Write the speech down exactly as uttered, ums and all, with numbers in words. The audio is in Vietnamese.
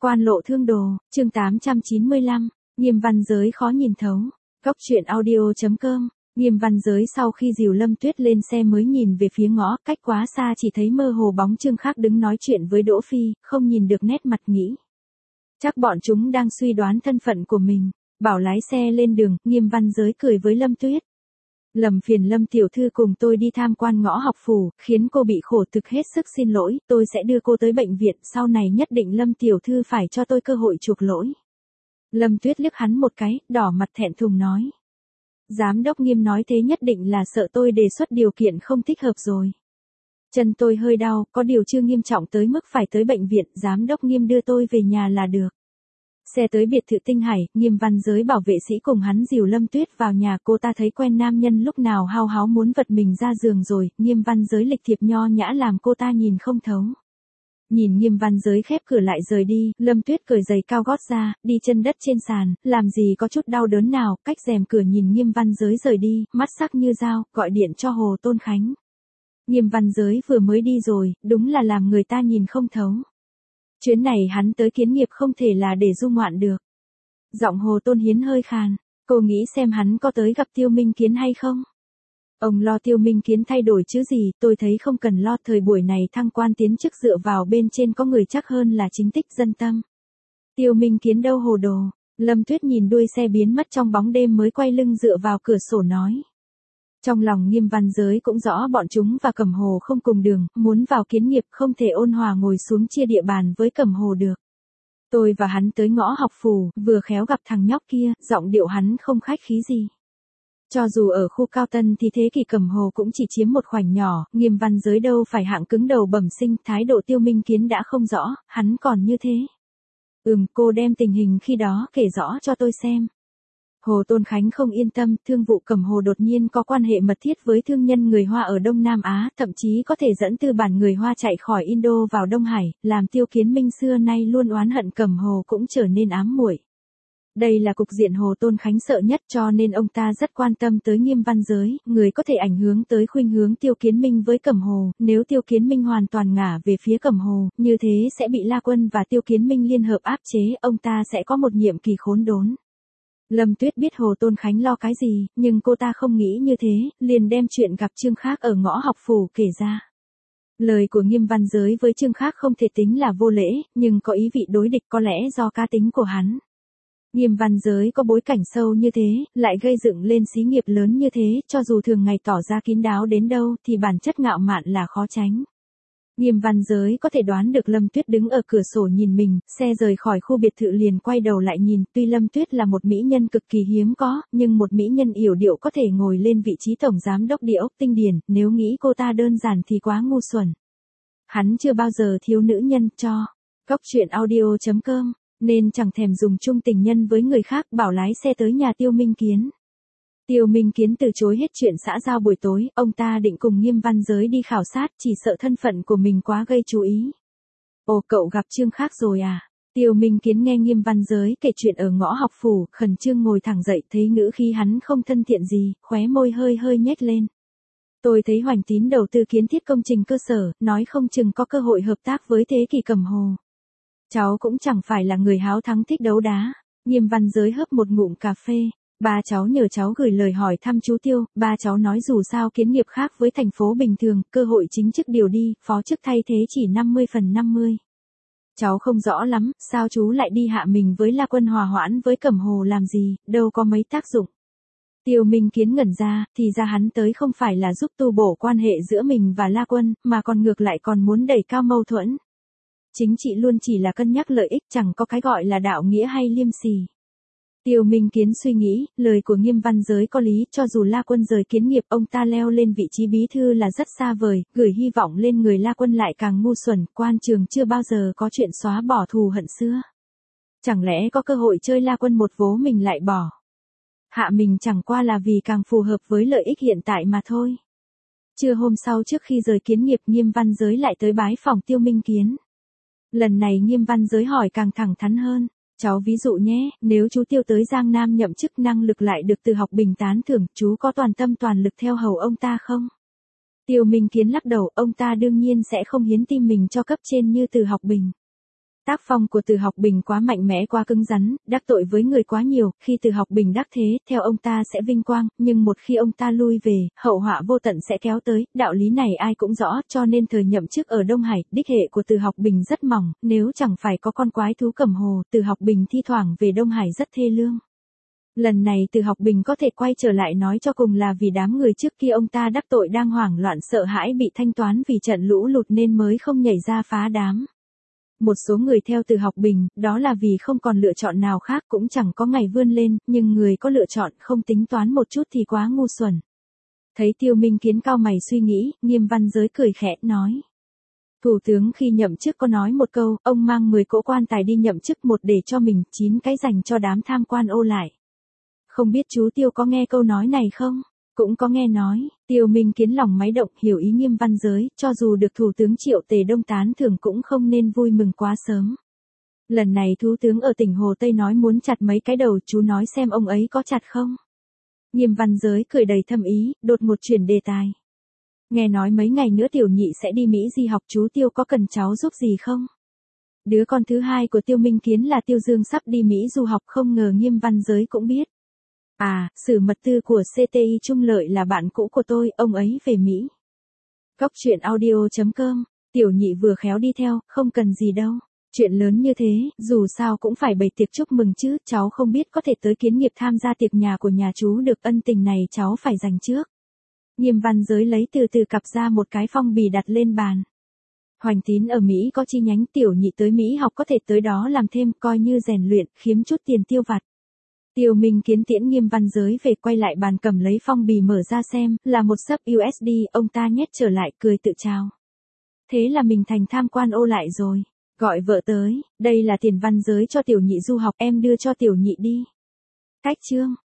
Quan lộ thương đồ, chương tám trăm chín mươi lăm, Nghiêm Văn Giới khó nhìn thấu. Góc truyện audio chấm com. Nghiêm Văn Giới sau khi dìu Lâm Tuyết lên xe mới nhìn về phía ngõ, cách quá xa chỉ thấy mơ hồ bóng Trương Khác đứng nói chuyện với Đỗ Phi, không nhìn được nét mặt nghĩ. Chắc bọn chúng đang suy đoán thân phận của mình. Bảo lái xe lên đường, Nghiêm Văn Giới cười với Lâm Tuyết. Lầm phiền Lâm tiểu thư cùng tôi đi tham quan ngõ học phủ, khiến cô bị khổ thực, hết sức xin lỗi, tôi sẽ đưa cô tới bệnh viện, sau này nhất định Lâm tiểu thư phải cho tôi cơ hội chuộc lỗi. Lâm Tuyết liếc hắn một cái, đỏ mặt thẹn thùng nói. Giám đốc Nghiêm nói thế nhất định là sợ tôi đề xuất điều kiện không thích hợp rồi. Chân tôi hơi đau, có điều chưa nghiêm trọng tới mức phải tới bệnh viện, giám đốc Nghiêm đưa tôi về nhà là được. Xe tới biệt thự Tinh Hải, Nghiêm Văn Giới bảo vệ sĩ cùng hắn dìu Lâm Tuyết vào nhà, cô ta thấy quen nam nhân lúc nào hao háo muốn vật mình ra giường rồi, Nghiêm Văn Giới lịch thiệp nho nhã làm cô ta nhìn không thấu. Nhìn Nghiêm Văn Giới khép cửa lại rời đi, Lâm Tuyết cởi giày cao gót ra, đi chân đất trên sàn, làm gì có chút đau đớn nào, cách rèm cửa nhìn Nghiêm Văn Giới rời đi, mắt sắc như dao, gọi điện cho Hồ Tôn Khánh. Nghiêm Văn Giới vừa mới đi rồi, đúng là làm người ta nhìn không thấu. Chuyến này hắn tới kiến nghiệp không thể là để du ngoạn được. Giọng Hồ Tôn Hiến hơi khàn, cô nghĩ xem hắn có tới gặp Tiêu Minh Kiến hay không? Ông lo Tiêu Minh Kiến thay đổi chứ gì, tôi thấy không cần lo, thời buổi này thăng quan tiến chức dựa vào bên trên có người chắc hơn là chính tích dân tâm. Tiêu Minh Kiến đâu hồ đồ, Lâm Tuyết nhìn đuôi xe biến mất trong bóng đêm mới quay lưng dựa vào cửa sổ nói. Trong lòng Nghiêm Văn Giới cũng rõ bọn chúng và Cẩm Hồ không cùng đường, muốn vào kiến nghiệp không thể ôn hòa ngồi xuống chia địa bàn với Cẩm Hồ được. Tôi và hắn tới ngõ học phủ, vừa khéo gặp thằng nhóc kia, giọng điệu hắn không khách khí gì. Cho dù ở khu cao tân thì thế kỷ Cẩm Hồ cũng chỉ chiếm một khoảnh nhỏ, Nghiêm Văn Giới đâu phải hạng cứng đầu bẩm sinh, thái độ Tiêu Minh Kiến đã không rõ, hắn còn như thế. Ừm, cô đem tình hình khi đó kể rõ cho tôi xem. Hồ Tôn Khánh không yên tâm, thương vụ Cẩm Hồ đột nhiên có quan hệ mật thiết với thương nhân người Hoa ở Đông Nam Á, thậm chí có thể dẫn tư bản người Hoa chạy khỏi Indo vào Đông Hải, làm Tiêu Kiến Minh xưa nay luôn oán hận Cẩm Hồ cũng trở nên ám muội. Đây là cục diện Hồ Tôn Khánh sợ nhất, cho nên ông ta rất quan tâm tới Nghiêm Văn Giới, người có thể ảnh hưởng tới khuynh hướng Tiêu Kiến Minh với Cẩm Hồ, nếu Tiêu Kiến Minh hoàn toàn ngả về phía Cẩm Hồ, như thế sẽ bị La Quân và Tiêu Kiến Minh liên hợp áp chế, ông ta sẽ có một nhiệm kỳ khốn đốn. Lâm Tuyết biết Hồ Tôn Khánh lo cái gì, nhưng cô ta không nghĩ như thế, liền đem chuyện gặp Trương Khác ở ngõ học phủ kể ra. Lời của Nghiêm Văn Giới với Trương Khác không thể tính là vô lễ, nhưng có ý vị đối địch, có lẽ do cá tính của hắn. Nghiêm Văn Giới có bối cảnh sâu như thế, lại gây dựng lên xí nghiệp lớn như thế, cho dù thường ngày tỏ ra kín đáo đến đâu thì bản chất ngạo mạn là khó tránh. Nghiêm Văn Giới có thể đoán được Lâm Tuyết đứng ở cửa sổ nhìn mình, xe rời khỏi khu biệt thự liền quay đầu lại nhìn, tuy Lâm Tuyết là một mỹ nhân cực kỳ hiếm có, nhưng một mỹ nhân yểu điệu có thể ngồi lên vị trí tổng giám đốc địa ốc Tinh Điền, nếu nghĩ cô ta đơn giản thì quá ngu xuẩn. Hắn chưa bao giờ thiếu nữ nhân, cho. Góc truyện audio chấm com, nên chẳng thèm dùng chung tình nhân với người khác, bảo lái xe tới nhà Tiêu Minh Kiến. Tiêu Minh Kiến từ chối hết chuyện xã giao buổi tối, ông ta định cùng Nghiêm Văn Giới đi khảo sát, chỉ sợ thân phận của mình quá gây chú ý. Ồ, cậu gặp Trương Khác rồi à? Tiêu Minh Kiến nghe Nghiêm Văn Giới kể chuyện ở ngõ học phủ, khẩn trương ngồi thẳng dậy, thấy ngữ khí hắn không thân thiện gì, khóe môi hơi hơi nhếch lên. Tôi thấy Hoành Tín đầu tư kiến thiết công trình cơ sở, nói không chừng có cơ hội hợp tác với thế kỷ Cẩm Hồ. Cháu cũng chẳng phải là người háo thắng thích đấu đá. Nghiêm Văn Giới hớp một ngụm cà phê. Ba cháu nhờ cháu gửi lời hỏi thăm chú Tiêu, ba cháu nói dù sao kiến nghiệp khác với thành phố bình thường, cơ hội chính chức điều đi, phó chức thay thế chỉ năm mươi phần năm mươi. Cháu không rõ lắm, sao chú lại đi hạ mình với La Quân hòa hoãn với Cẩm Hồ làm gì, đâu có mấy tác dụng. Tiêu Minh Kiến ngẩn ra, thì ra hắn tới không phải là giúp tu bổ quan hệ giữa mình và La Quân, mà còn ngược lại còn muốn đẩy cao mâu thuẫn. Chính trị luôn chỉ là cân nhắc lợi ích, chẳng có cái gọi là đạo nghĩa hay liêm sỉ. Tiêu Minh Kiến suy nghĩ, lời của Nghiêm Văn Giới có lý, cho dù La Quân rời kiến nghiệp ông ta leo lên vị trí bí thư là rất xa vời, gửi hy vọng lên người La Quân lại càng ngu xuẩn, quan trường chưa bao giờ có chuyện xóa bỏ thù hận xưa. Chẳng lẽ có cơ hội chơi La Quân một vố mình lại bỏ. Hạ mình chẳng qua là vì càng phù hợp với lợi ích hiện tại mà thôi. Trưa hôm sau trước khi rời kiến nghiệp Nghiêm Văn Giới lại tới bái phòng Tiêu Minh Kiến. Lần này Nghiêm Văn Giới hỏi càng thẳng thắn hơn. Cháu ví dụ nhé, nếu chú Tiêu tới Giang Nam nhậm chức năng lực lại được Từ Học Bình tán thưởng, chú có toàn tâm toàn lực theo hầu ông ta không? Tiêu Minh Kiến lắc đầu, ông ta đương nhiên sẽ không hiến tim mình cho cấp trên như Từ Học Bình. Tác phong của Từ Học Bình quá mạnh mẽ quá cứng rắn, đắc tội với người quá nhiều, khi Từ Học Bình đắc thế, theo ông ta sẽ vinh quang, nhưng một khi ông ta lui về, hậu họa vô tận sẽ kéo tới, đạo lý này ai cũng rõ, cho nên thời nhậm chức ở Đông Hải, đích hệ của Từ Học Bình rất mỏng, nếu chẳng phải có con quái thú Cẩm Hồ, Từ Học Bình thi thoảng về Đông Hải rất thê lương. Lần này Từ Học Bình có thể quay trở lại nói cho cùng là vì đám người trước kia ông ta đắc tội đang hoảng loạn sợ hãi bị thanh toán vì trận lũ lụt nên mới không nhảy ra phá đám. Một số người theo Từ Học Bình, đó là vì không còn lựa chọn nào khác cũng chẳng có ngày vươn lên, nhưng người có lựa chọn không tính toán một chút thì quá ngu xuẩn. Thấy Tiêu Minh Kiến cau mày suy nghĩ, Nghiêm Văn Giới cười khẽ, nói. Thủ tướng khi nhậm chức có nói một câu, ông mang mười cỗ quan tài đi nhậm chức, một để cho mình, chín cái dành cho đám tham quan ô lại. Không biết chú Tiêu có nghe câu nói này không? Cũng có nghe nói, Tiêu Minh Kiến lòng máy động, hiểu ý Nghiêm Văn Giới, cho dù được Thủ tướng Triệu Tề Đông tán thưởng cũng không nên vui mừng quá sớm. Lần này Thủ tướng ở tỉnh Hồ Tây nói muốn chặt mấy cái đầu, chú nói xem ông ấy có chặt không? Nghiêm Văn Giới cười đầy thâm ý, đột ngột chuyển đề tài. Nghe nói mấy ngày nữa tiểu nhị sẽ đi Mỹ di học, chú Tiêu có cần cháu giúp gì không? Đứa con thứ hai của Tiêu Minh Kiến là Tiêu Dương sắp đi Mỹ du học, không ngờ Nghiêm Văn Giới cũng biết. À, Sử mật tư của xê tê i Trung Lợi là bạn cũ của tôi, ông ấy về Mỹ. Góc truyện audio chấm com, tiểu nhị vừa khéo đi theo, không cần gì đâu. Chuyện lớn như thế, dù sao cũng phải bày tiệc chúc mừng chứ, cháu không biết có thể tới Kiến Nghiệp tham gia tiệc nhà của nhà chú được, ân tình này cháu phải dành trước. Nghiêm Văn Giới lấy từ từ cặp ra một cái phong bì đặt lên bàn. Hoành Tín ở Mỹ có chi nhánh, tiểu nhị tới Mỹ học có thể tới đó làm thêm, coi như rèn luyện, kiếm chút tiền tiêu vặt. Tiêu Minh Kiến tiễn Nghiêm Văn Giới về, quay lại bàn cầm lấy phong bì mở ra xem, là một xấp u ét đê, ông ta nhét trở lại, cười tự chào. Thế là mình thành tham quan ô lại rồi, gọi vợ tới, đây là tiền Văn Giới cho tiểu nhị du học, em đưa cho tiểu nhị đi. Cách chương.